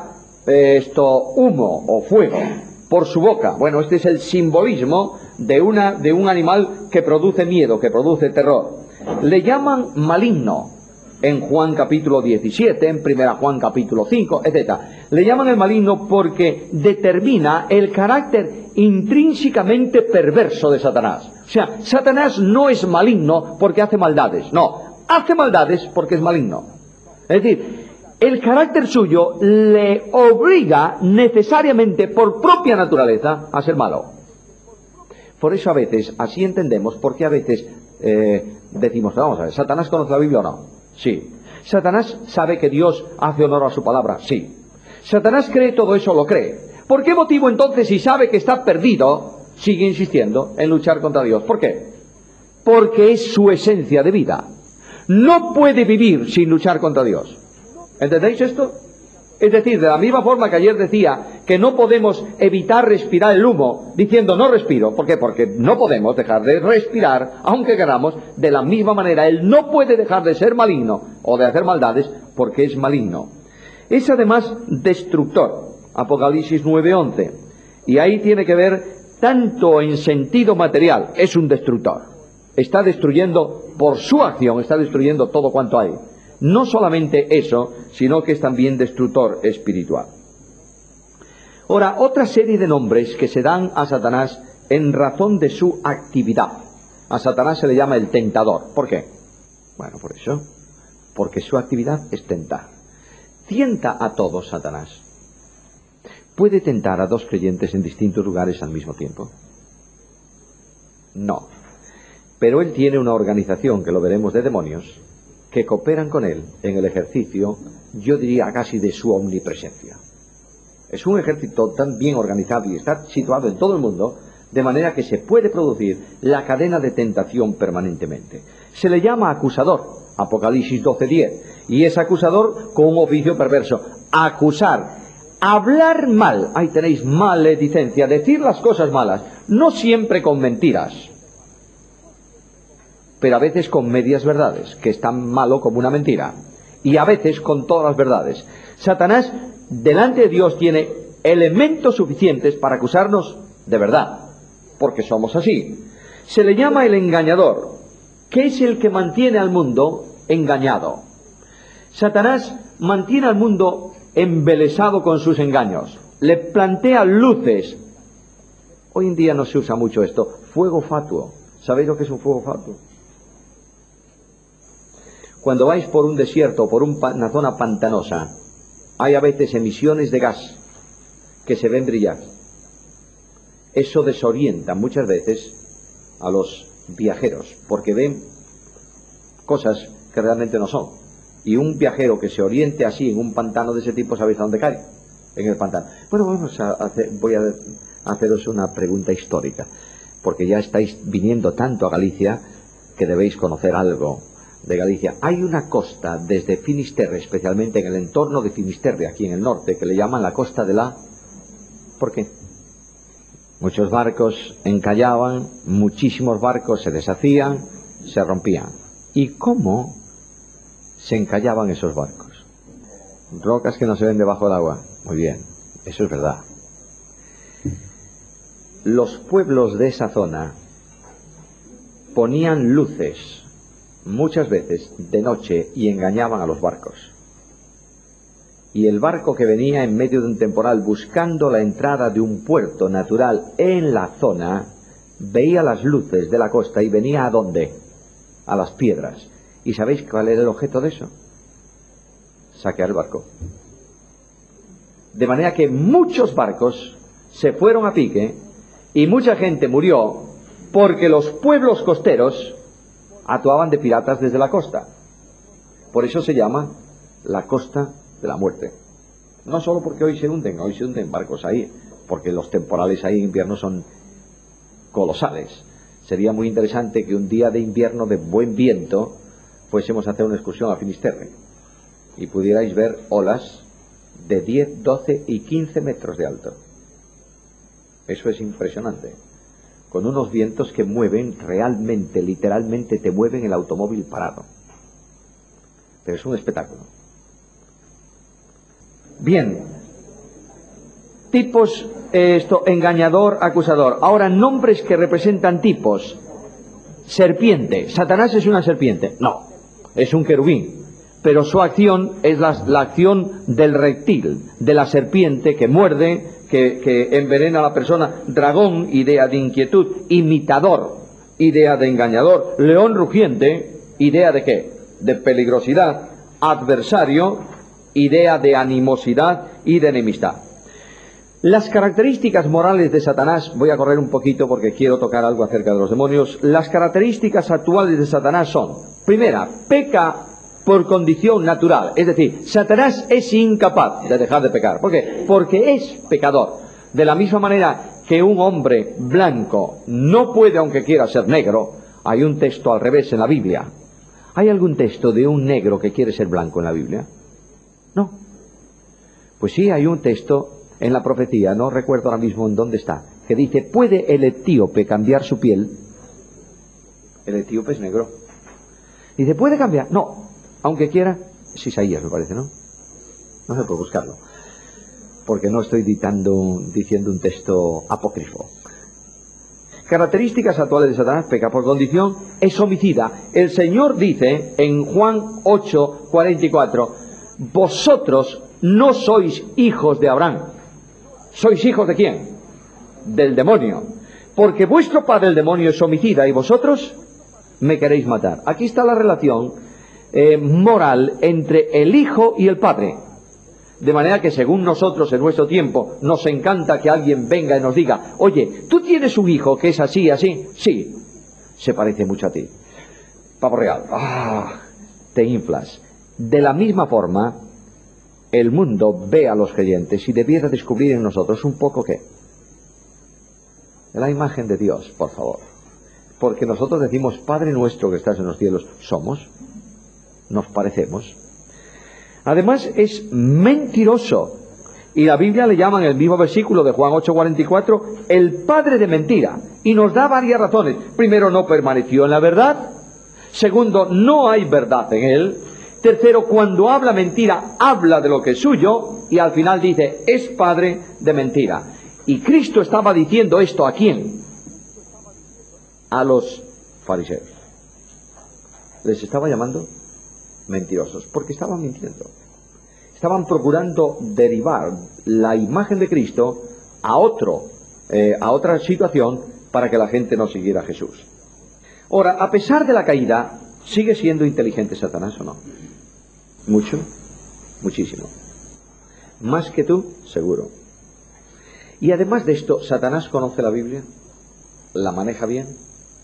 humo o fuego por su boca. Bueno, este es el simbolismo de un animal que produce miedo, que produce terror. Le llaman maligno en Juan capítulo 17, en 1 Juan capítulo 5, etc. Le llaman el maligno porque determina el carácter intrínsecamente perverso de Satanás. O sea, Satanás no es maligno porque hace maldades, no, hace maldades porque es maligno. Es decir, el carácter suyo le obliga necesariamente por propia naturaleza a ser malo. Por eso a veces, así entendemos, porque a veces decimos, vamos a ver, ¿Satanás conoce la Biblia o no? Sí. ¿Satanás sabe que Dios hace honor a su palabra? Sí. ¿Satanás cree todo eso? Lo cree. ¿Por qué motivo entonces, si sabe que está perdido, sigue insistiendo en luchar contra Dios? ¿Por qué? Porque es su esencia de vida. No puede vivir sin luchar contra Dios. ¿Entendéis esto? Es decir, de la misma forma que ayer decía que no podemos evitar respirar el humo diciendo no respiro. ¿Por qué? Porque no podemos dejar de respirar, aunque queramos. De la misma manera, él no puede dejar de ser maligno o de hacer maldades porque es maligno. Es además destructor. Apocalipsis 9:11. Y ahí tiene que ver tanto en sentido material. Es un destructor. Está destruyendo por su acción, está destruyendo todo cuanto hay. No solamente eso, sino que es también destructor espiritual. Ahora, otra serie de nombres que se dan a Satanás en razón de su actividad. A Satanás se le llama el tentador. ¿Por qué? Bueno, por eso. Porque su actividad es tentar. Tienta a todos Satanás. ¿Puede tentar a dos creyentes en distintos lugares al mismo tiempo? No. Pero él tiene una organización, que lo veremos, de demonios, que cooperan con él en el ejercicio, yo diría casi de su omnipresencia. Es un ejército tan bien organizado y está situado en todo el mundo, de manera que se puede producir la cadena de tentación permanentemente. Se le llama acusador, Apocalipsis 12:10, y es acusador con un oficio perverso. Acusar, hablar mal, ahí tenéis maledicencia, decir las cosas malas, no siempre con mentiras, pero a veces con medias verdades, que es tan malo como una mentira, y a veces con todas las verdades. Satanás, delante de Dios, tiene elementos suficientes para acusarnos de verdad, porque somos así. Se le llama el engañador, que es el que mantiene al mundo engañado. Satanás mantiene al mundo embelesado con sus engaños, le plantea luces. Hoy en día no se usa mucho esto, fuego fatuo. ¿Sabéis lo que es un fuego fatuo? Cuando vais por un desierto o por una zona pantanosa, hay a veces emisiones de gas que se ven brillar. Eso desorienta muchas veces a los viajeros, porque ven cosas que realmente no son. Y un viajero que se oriente así en un pantano de ese tipo, ¿sabéis a dónde cae? En el pantano. Bueno, voy a haceros una pregunta histórica, porque ya estáis viniendo tanto a Galicia que debéis conocer algo de Galicia. Hay una costa desde Finisterre, especialmente en el entorno de Finisterre, aquí en el norte, que le llaman la costa de la... ¿Por qué? Muchos barcos encallaban, muchísimos barcos se deshacían, se rompían. ¿Y cómo se encallaban esos barcos? Rocas que no se ven debajo del agua. Muy bien, eso es verdad. Los pueblos de esa zona ponían luces muchas veces de noche y engañaban a los barcos. Y el barco que venía en medio de un temporal buscando la entrada de un puerto natural en la zona, veía las luces de la costa y venía ¿a dónde? A las piedras. ¿Y sabéis cuál era el objeto de eso? Saquear el barco. De manera que muchos barcos se fueron a pique y mucha gente murió porque los pueblos costeros actuaban de piratas desde la costa. Por eso se llama la costa de la muerte. No solo porque hoy se hunden barcos ahí, porque los temporales ahí en invierno son colosales. Sería muy interesante que un día de invierno de buen viento fuésemos a hacer una excursión a Finisterre y pudierais ver olas de 10, 12 y 15 metros de alto. Eso es impresionante. Con unos vientos que mueven realmente, literalmente te mueven el automóvil parado. Pero es un espectáculo. Bien. Tipos, engañador, acusador. Ahora, nombres que representan tipos. Serpiente. ¿Satanás es una serpiente? No, es un querubín. Pero su acción es la acción del reptil, de la serpiente que muerde, que envenena a la persona. Dragón, idea de inquietud. Imitador, idea de engañador. León rugiente, idea de ¿qué? De peligrosidad. Adversario, idea de animosidad y de enemistad. Las características morales de Satanás, voy a correr un poquito porque quiero tocar algo acerca de los demonios. Las características actuales de Satanás son: primera, peca por condición natural, es decir, Satanás es incapaz de dejar de pecar. ¿Por qué? Porque es pecador. De la misma manera que un hombre blanco no puede, aunque quiera, ser negro. Hay un texto al revés en la Biblia. ¿Hay algún texto de un negro que quiere ser blanco en la Biblia? No. Pues sí, hay un texto en la profecía, no recuerdo ahora mismo en dónde está, que dice: ¿puede el etíope cambiar su piel? El etíope es negro. Dice: ¿puede cambiar? No, aunque quiera. Es Isaías, me parece, ¿no? No sé por buscarlo, porque no estoy diciendo un texto apócrifo. Características actuales de Satanás: peca por condición, es homicida. El Señor dice en Juan 8:44: vosotros no sois hijos de Abraham. ¿Sois hijos de quién? Del demonio. Porque vuestro padre el demonio es homicida y vosotros me queréis matar. Aquí está la relación moral entre el hijo y el padre. De manera que según nosotros en nuestro tiempo nos encanta que alguien venga y nos diga: oye, ¿tú tienes un hijo que es así, así? Sí, se parece mucho a ti. Pavo real. Te inflas. De la misma forma, el mundo ve a los creyentes y debiera descubrir en nosotros un poco ¿qué? La imagen de Dios, por favor. Porque nosotros decimos: Padre nuestro que estás en los cielos. ¿Somos? ¿Nos parecemos? Además es mentiroso. Y la Biblia le llama en el mismo versículo de Juan 8:44 el padre de mentira. Y nos da varias razones. Primero, no permaneció en la verdad. Segundo, no hay verdad en él. Tercero, cuando habla mentira, habla de lo que es suyo. Y al final dice: es padre de mentira. Y Cristo estaba diciendo esto ¿a quién? A los fariseos. Les estaba llamando mentirosos, porque estaban mintiendo. Estaban procurando derivar la imagen de Cristo a otra situación para que la gente no siguiera a Jesús. Ahora, a pesar de la caída, ¿sigue siendo inteligente Satanás o no? Mucho, muchísimo. Más que tú, seguro. Y además de esto, ¿Satanás conoce la Biblia? ¿La maneja bien?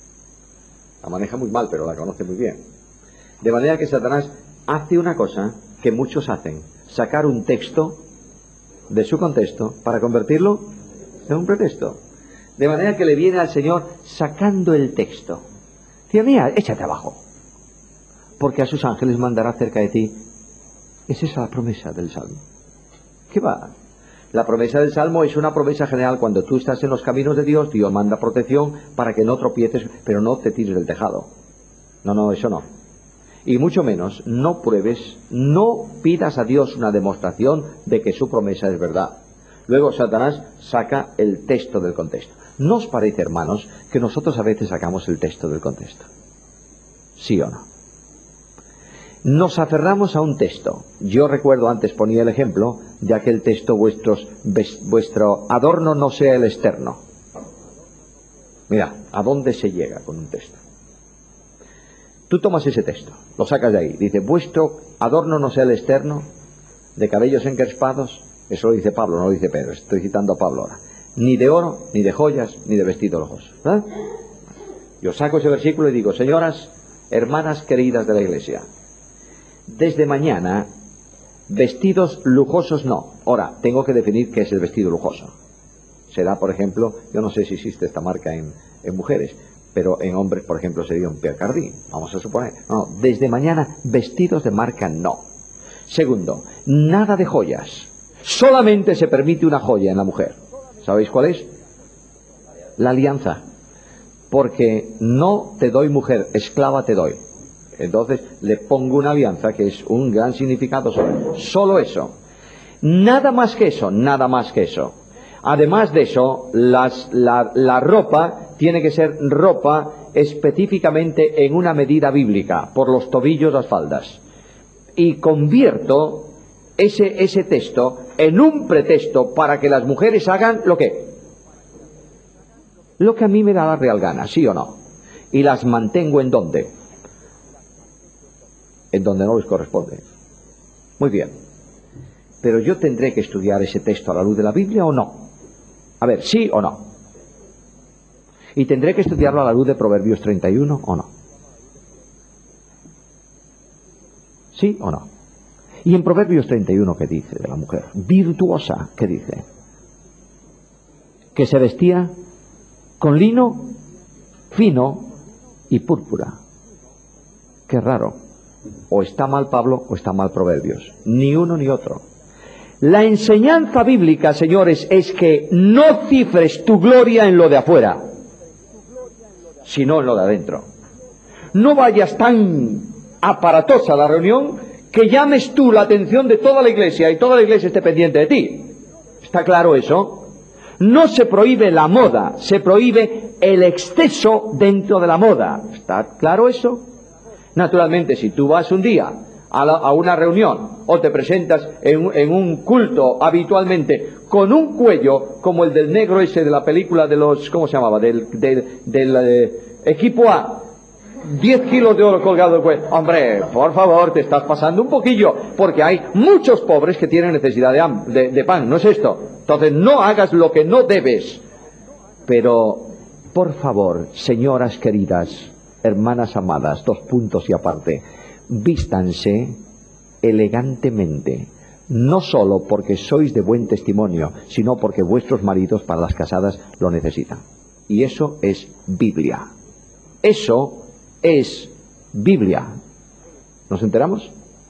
La maneja muy mal, pero la conoce muy bien. De manera que Satanás hace una cosa que muchos hacen: sacar un texto de su contexto para convertirlo en un pretexto. De manera que le viene al Señor sacando el texto. Dice: mira, échate abajo, porque a sus ángeles mandará cerca de ti. ¿Es esa la promesa del Salmo? ¿Qué va? La promesa del Salmo es una promesa general. Cuando tú estás en los caminos de Dios, Dios manda protección para que no tropieces, pero no te tires del tejado. No, eso no. Y mucho menos, no pruebes, no pidas a Dios una demostración de que su promesa es verdad. Luego Satanás saca el texto del contexto. ¿No os parece, hermanos, que nosotros a veces sacamos el texto del contexto? ¿Sí o no? Nos aferramos a un texto. Yo recuerdo, antes ponía el ejemplo de aquel texto: vuestro adorno no sea el externo. Mira, ¿a dónde se llega con un texto? Tú tomas ese texto, lo sacas de ahí, dice: vuestro adorno no sea el externo, de cabellos encrespados. Eso lo dice Pablo, no lo dice Pedro, estoy citando a Pablo ahora. Ni de oro, ni de joyas, ni de vestido lujoso. ¿Verdad? Yo saco ese versículo y digo: señoras, hermanas queridas de la iglesia, desde mañana, vestidos lujosos no. Ahora, tengo que definir qué es el vestido lujoso. Será, por ejemplo, yo no sé si existe esta marca en mujeres, pero en hombres, por ejemplo, sería un Pierre Cardin, vamos a suponer. No, desde mañana, vestidos de marca no. Segundo, nada de joyas. Solamente se permite una joya en la mujer. ¿Sabéis cuál es? La alianza. Porque no te doy mujer, esclava te doy. Entonces le pongo una alianza, que es un gran significado solo eso. Nada más que eso, nada más que eso. Además de eso, la ropa tiene que ser ropa específicamente en una medida bíblica, por los tobillos, las faldas. Y convierto ese texto en un pretexto para que las mujeres hagan lo que a mí me da la real gana, ¿sí o no? Y las mantengo ¿en dónde? En donde no les corresponde. Muy bien. Pero yo tendré que estudiar ese texto a la luz de la Biblia, ¿o no? A ver, ¿sí o no? ¿Y tendré que estudiarlo a la luz de Proverbios 31 o no? ¿Sí o no? Y en Proverbios 31, ¿qué dice de la mujer? Virtuosa, ¿qué dice? Que se vestía con lino fino y púrpura. Qué raro. O está mal Pablo o está mal Proverbios. Ni uno ni otro. La enseñanza bíblica, señores, es que no cifres tu gloria en lo de afuera, sino en lo de adentro. No vayas tan aparatosa a la reunión que llames tú la atención de toda la iglesia y toda la iglesia esté pendiente de ti. ¿Está claro eso? No se prohíbe la moda, se prohíbe el exceso dentro de la moda. ¿Está claro eso? Naturalmente, si tú vas un día a una reunión o te presentas en un culto habitualmente con un cuello como el del negro ese de la película de los, ¿cómo se llamaba? Del equipo A, 10 kilos de oro colgado del cuello. Hombre, por favor, te estás pasando un poquillo, porque hay muchos pobres que tienen necesidad de pan, ¿no es esto? Entonces no hagas lo que no debes. Pero, por favor, señoras queridas, hermanas amadas, 2 puntos y aparte, vístanse elegantemente, no solo porque sois de buen testimonio, sino porque vuestros maridos para las casadas lo necesitan. Y eso es Biblia. Eso es Biblia. ¿Nos enteramos?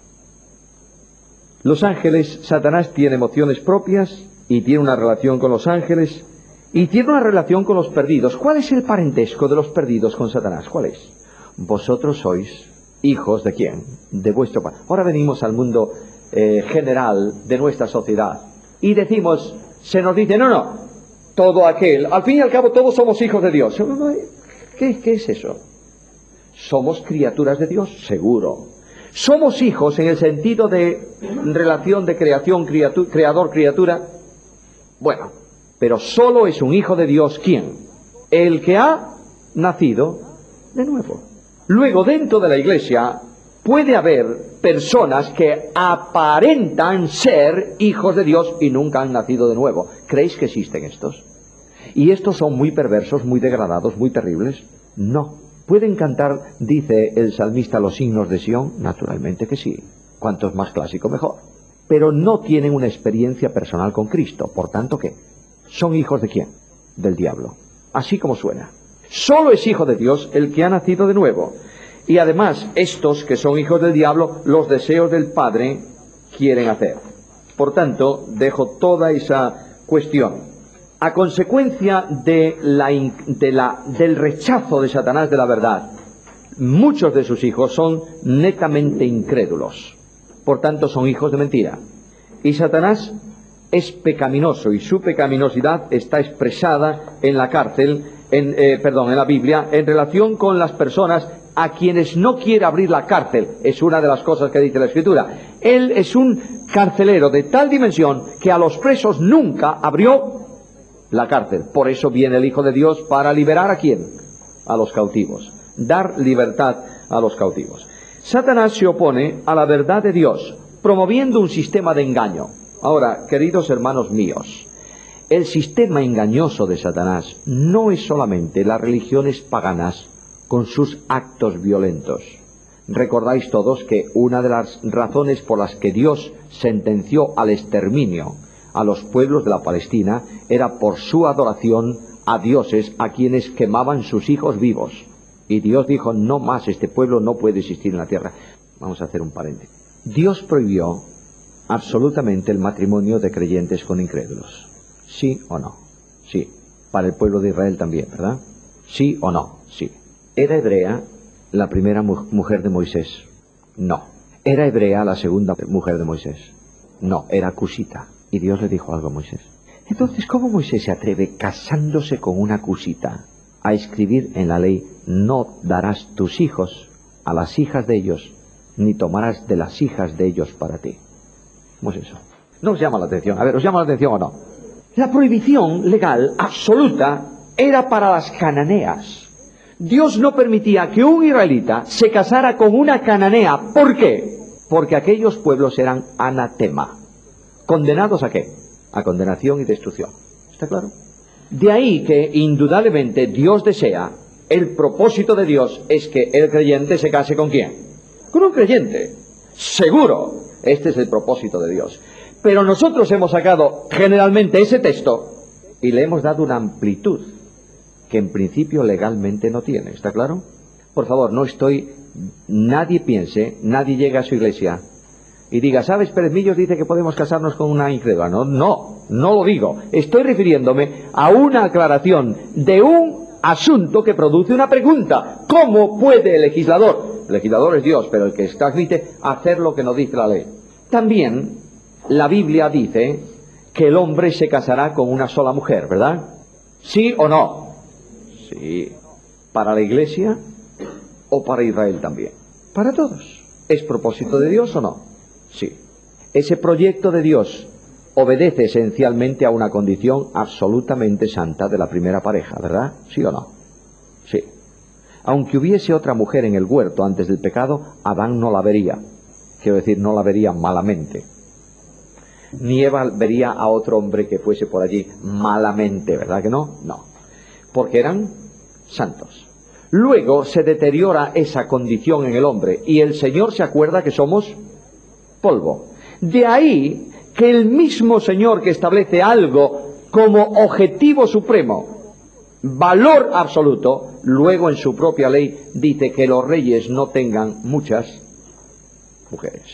Los ángeles, Satanás tiene emociones propias y tiene una relación con los ángeles y tiene una relación con los perdidos. ¿Cuál es el parentesco de los perdidos con Satanás? ¿Cuál es? Vosotros sois hijos ¿de quién? De vuestro padre. Ahora venimos al mundo general de nuestra sociedad y decimos, se nos dice, no, todo aquel, al fin y al cabo todos somos hijos de Dios. ¿Qué es eso? ¿Somos criaturas de Dios? Seguro. ¿Somos hijos en el sentido de relación de creación, creador-criatura? Bueno, pero solo es un hijo de Dios, ¿quién? El que ha nacido de nuevo. Luego, dentro de la iglesia, puede haber personas que aparentan ser hijos de Dios y nunca han nacido de nuevo. ¿Creéis que existen estos? ¿Y estos son muy perversos, muy degradados, muy terribles? No. ¿Pueden cantar, dice el salmista, los himnos de Sión? Naturalmente que sí. Cuantos más clásico, mejor. Pero no tienen una experiencia personal con Cristo. Por tanto, ¿qué? ¿Son hijos de quién? Del diablo. Así como suena. Solo es hijo de Dios el que ha nacido de nuevo. Y además, estos que son hijos del diablo, los deseos del Padre quieren hacer. Por tanto, dejo toda esa cuestión. A consecuencia del rechazo de Satanás de la verdad, muchos de sus hijos son netamente incrédulos. Por tanto, son hijos de mentira. Y Satanás es pecaminoso, y su pecaminosidad está expresada en la cárcel, en la Biblia, en relación con las personas a quienes no quiere abrir la cárcel. Es una de las cosas que dice la Escritura. Él es un carcelero de tal dimensión que a los presos nunca abrió la cárcel. Por eso viene el Hijo de Dios, para liberar ¿a quién? A los cautivos. Dar libertad a los cautivos. Satanás se opone a la verdad de Dios, promoviendo un sistema de engaño. Ahora, queridos hermanos míos, el sistema engañoso de Satanás no es solamente las religiones paganas con sus actos violentos. Recordáis todos que una de las razones por las que Dios sentenció al exterminio a los pueblos de la Palestina era por su adoración a dioses a quienes quemaban sus hijos vivos. Y Dios dijo, no más, este pueblo no puede existir en la tierra. Vamos a hacer un paréntesis. Dios prohibió absolutamente el matrimonio de creyentes con incrédulos. ¿Sí o no? Sí. Para el pueblo de Israel también, ¿verdad? ¿Sí o no? Sí. ¿Era hebrea la primera mujer de Moisés? No. ¿Era hebrea la segunda mujer de Moisés? No, era cusita. Y Dios le dijo algo a Moisés. Entonces, ¿cómo Moisés se atreve, casándose con una cusita, a escribir en la ley: no darás tus hijos a las hijas de ellos, ni tomarás de las hijas de ellos para ti? ¿Cómo es eso? ¿No os llama la atención? A ver, ¿os llama la atención o no? La prohibición legal absoluta era para las cananeas. Dios no permitía que un israelita se casara con una cananea. ¿Por qué? Porque aquellos pueblos eran anatema. ¿Condenados a qué? A condenación y destrucción. ¿Está claro? De ahí que indudablemente Dios desea, el propósito de Dios es que el creyente se case ¿con quién? Con un creyente. Seguro. Este es el propósito de Dios. Pero nosotros hemos sacado generalmente ese texto y le hemos dado una amplitud que en principio legalmente no tiene. ¿Está claro? Por favor, nadie piense, nadie llegue a su iglesia y diga: ¿sabes? Pérez Millos dice que podemos casarnos con una incrédula. No lo digo. Estoy refiriéndome a una aclaración de un asunto que produce una pregunta. ¿Cómo puede el legislador es Dios, pero el que transmite, hacer lo que nos dice la ley? También la Biblia dice que el hombre se casará con una sola mujer, ¿verdad? ¿Sí o no? Sí. ¿Para la iglesia o para Israel también? Para todos. ¿Es propósito de Dios o no? Sí. Ese proyecto de Dios obedece esencialmente a una condición absolutamente santa de la primera pareja, ¿verdad? ¿Sí o no? Sí. Aunque hubiese otra mujer en el huerto antes del pecado, Adán no la vería. Quiero decir, no la vería malamente. Ni Eva vería a otro hombre que fuese por allí malamente, ¿verdad que no? No. Porque eran santos. Luego se deteriora esa condición en el hombre y el Señor se acuerda que somos polvo. De ahí que el mismo Señor que establece algo como objetivo supremo, valor absoluto, luego en su propia ley dice que los reyes no tengan muchas mujeres.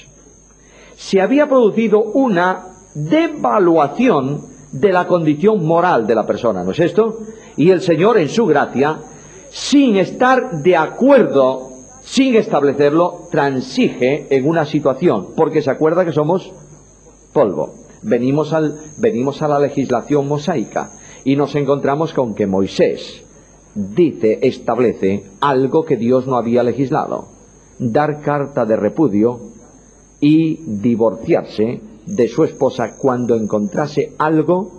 Se había producido una devaluación de la condición moral de la persona, ¿no es esto? Y el Señor en su gracia, sin estar de acuerdo, sin establecerlo, transige en una situación, porque se acuerda que somos polvo. Venimos a la legislación mosaica y nos encontramos con que Moisés establece algo que Dios no había legislado: dar carta de repudio y divorciarse de su esposa cuando encontrase algo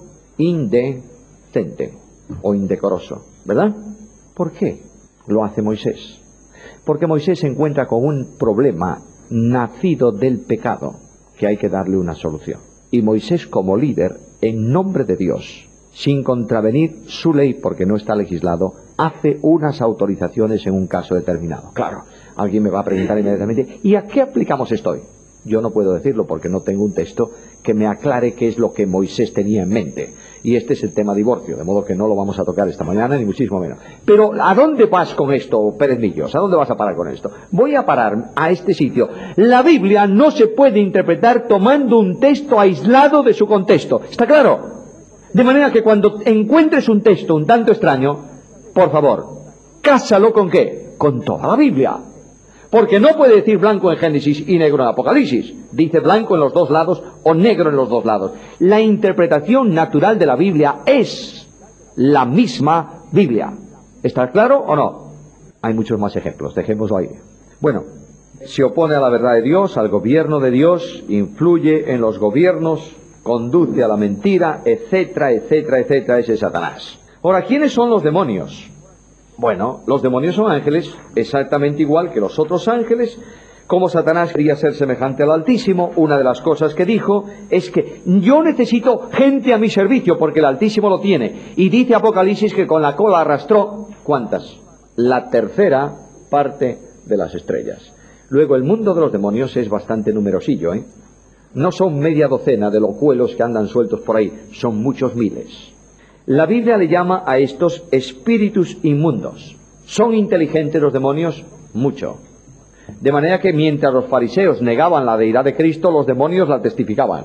indecente o indecoroso, ¿verdad? ¿Por qué lo hace Moisés? Porque Moisés se encuentra con un problema nacido del pecado que hay que darle una solución. Y Moisés, como líder, en nombre de Dios, sin contravenir su ley porque no está legislado, hace unas autorizaciones en un caso determinado. Claro, alguien me va a preguntar inmediatamente: ¿y a qué aplicamos esto hoy? Yo no puedo decirlo porque no tengo un texto que me aclare qué es lo que Moisés tenía en mente. Y este es el tema divorcio, de modo que no lo vamos a tocar esta mañana, ni muchísimo menos. Pero ¿a dónde vas con esto, Pérez Millos? ¿A dónde vas a parar con esto? Voy a parar a este sitio. La Biblia no se puede interpretar tomando un texto aislado de su contexto. ¿Está claro? De manera que cuando encuentres un texto un tanto extraño, por favor, cásalo ¿con qué? Con toda la Biblia. Porque no puede decir blanco en Génesis y negro en Apocalipsis. Dice blanco en los dos lados o negro en los dos lados. La interpretación natural de la Biblia es la misma Biblia. ¿Está claro o no? Hay muchos más ejemplos, dejémoslo ahí. Bueno, se opone a la verdad de Dios, al gobierno de Dios, influye en los gobiernos, conduce a la mentira, etcétera, etcétera, etcétera. Ese es Satanás. Ahora, ¿quiénes son los demonios? Bueno, los demonios son ángeles, exactamente igual que los otros ángeles. Como Satanás quería ser semejante al Altísimo, una de las cosas que dijo es que yo necesito gente a mi servicio porque el Altísimo lo tiene. Y dice Apocalipsis que con la cola arrastró, ¿cuántas? La tercera parte de las estrellas. Luego, el mundo de los demonios es bastante numerosillo, ¿eh? No son media docena de locuelos que andan sueltos por ahí, son muchos miles. La Biblia le llama a estos espíritus inmundos. ¿Son inteligentes los demonios? Mucho. De manera que mientras los fariseos negaban la deidad de Cristo, los demonios la testificaban.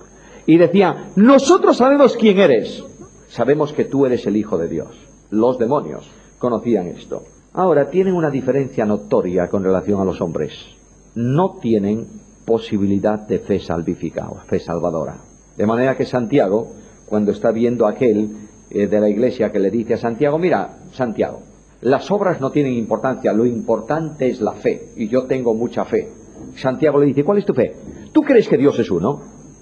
Y decían, nosotros sabemos quién eres. Sabemos que tú eres el Hijo de Dios. Los demonios conocían esto. Ahora, tienen una diferencia notoria con relación a los hombres. No tienen posibilidad de fe salvífica o fe salvadora. De manera que Santiago, cuando está viendo a aquel de la iglesia que le dice a Santiago, mira, Santiago, las obras no tienen importancia, lo importante es la fe, y yo tengo mucha fe. Santiago le dice, ¿cuál es tu fe? ¿Tú crees que Dios es uno?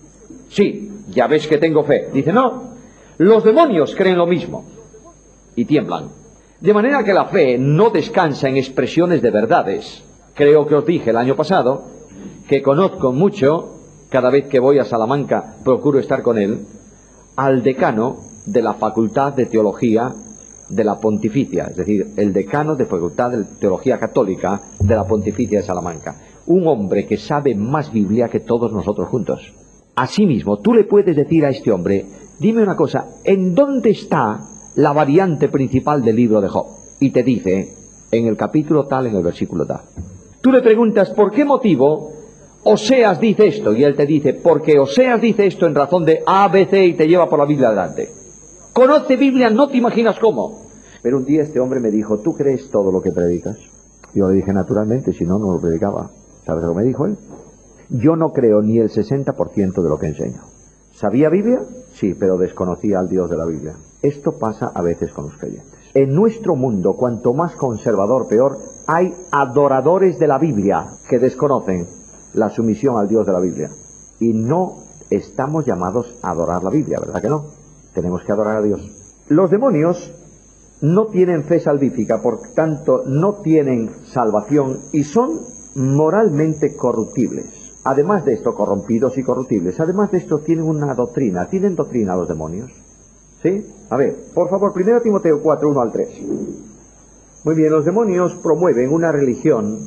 Sí, ya ves que tengo fe. Dice, no, los demonios creen lo mismo y tiemblan. De manera que la fe no descansa en expresiones de verdades. Creo que os dije el año pasado que conozco mucho, cada vez que voy a Salamanca procuro estar con él, al decano de la Facultad de Teología de la Pontificia, es decir, el decano de Facultad de Teología Católica de la Pontificia de Salamanca. Un hombre que sabe más Biblia que todos nosotros juntos. Asimismo, tú le puedes decir a este hombre, dime una cosa, ¿en dónde está la variante principal del libro de Job? Y te dice, en el capítulo tal, en el versículo tal. Tú le preguntas, ¿por qué motivo Oseas dice esto? Y él te dice, porque Oseas dice esto en razón de A, B, C, y te lleva por la Biblia adelante. Conoce Biblia, no te imaginas cómo. Pero un día este hombre me dijo, ¿tú crees todo lo que predicas? Yo le dije, naturalmente, si no, no lo predicaba. ¿Sabes lo que me dijo él? Yo no creo ni el 60% de lo que enseño. ¿Sabía Biblia? Sí, pero desconocía al Dios de la Biblia. Esto pasa a veces con los creyentes. En nuestro mundo, cuanto más conservador, peor, hay adoradores de la Biblia que desconocen la sumisión al Dios de la Biblia. Y no estamos llamados a adorar la Biblia, ¿verdad que no? Tenemos que adorar a Dios. Los demonios no tienen fe salvífica, por tanto no tienen salvación y son moralmente corruptibles. Además de esto, corrompidos y corruptibles. Además de esto, tienen una doctrina. ¿Tienen doctrina los demonios? ¿Sí? A ver, por favor, 1 Timoteo 4, 1 al 3. Muy bien, los demonios promueven una religión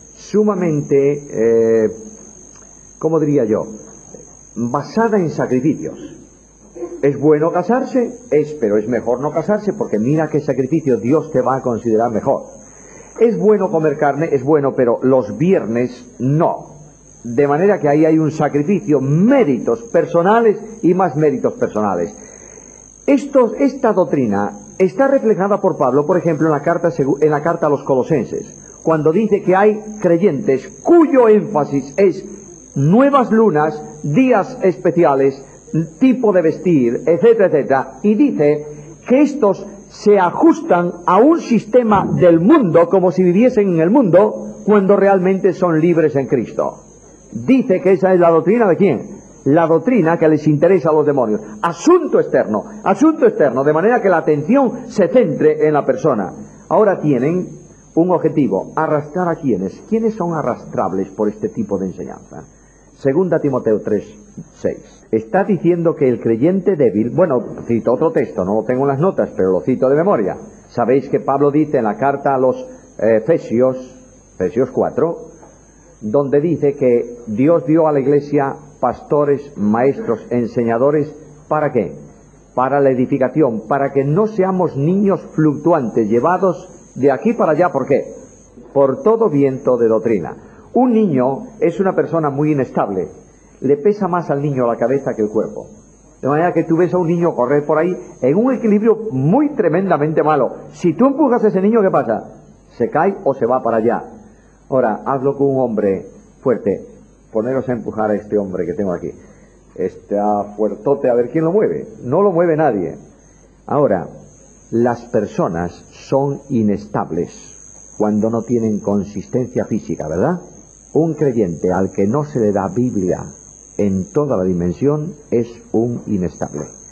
sumamente, ¿cómo diría yo? Basada en sacrificios. ¿Es bueno casarse? Pero es mejor no casarse porque mira qué sacrificio Dios te va a considerar mejor. ¿Es bueno comer carne? Es bueno, pero los viernes no. De manera que ahí hay un sacrificio, méritos personales y más méritos personales. Esta doctrina está reflejada por Pablo, por ejemplo, en la carta a los Colosenses, cuando dice que hay creyentes cuyo énfasis es nuevas lunas, días especiales, tipo de vestir, etcétera, etcétera, y dice que estos se ajustan a un sistema del mundo como si viviesen en el mundo, cuando realmente son libres en Cristo. Dice que esa es la doctrina ¿de quién? La doctrina que les interesa a los demonios. Asunto externo, de manera que la atención se centre en la persona. Ahora tienen un objetivo, arrastrar a quienes. ¿Quiénes son arrastrables por este tipo de enseñanza? 2 Timoteo 3, 6. Está diciendo que el creyente débil, bueno, cito otro texto, no lo tengo en las notas, pero lo cito de memoria. Sabéis que Pablo dice en la carta a los Efesios 4, donde dice que Dios dio a la iglesia pastores, maestros, enseñadores, ¿para qué? Para la edificación, para que no seamos niños fluctuantes, llevados de aquí para allá, ¿por qué? Por todo viento de doctrina. Un niño es una persona muy inestable, le pesa más al niño la cabeza que el cuerpo. De manera que tú ves a un niño correr por ahí en un equilibrio muy tremendamente malo. Si tú empujas a ese niño, ¿qué pasa? Se cae o se va para allá. Ahora, hazlo con un hombre fuerte. Poneros a empujar a este hombre que tengo aquí. Está fuertote, a ver quién lo mueve. No lo mueve nadie. Ahora, las personas son inestables cuando no tienen consistencia física, ¿verdad? Un creyente al que no se le da Biblia en toda la dimensión es un inestable.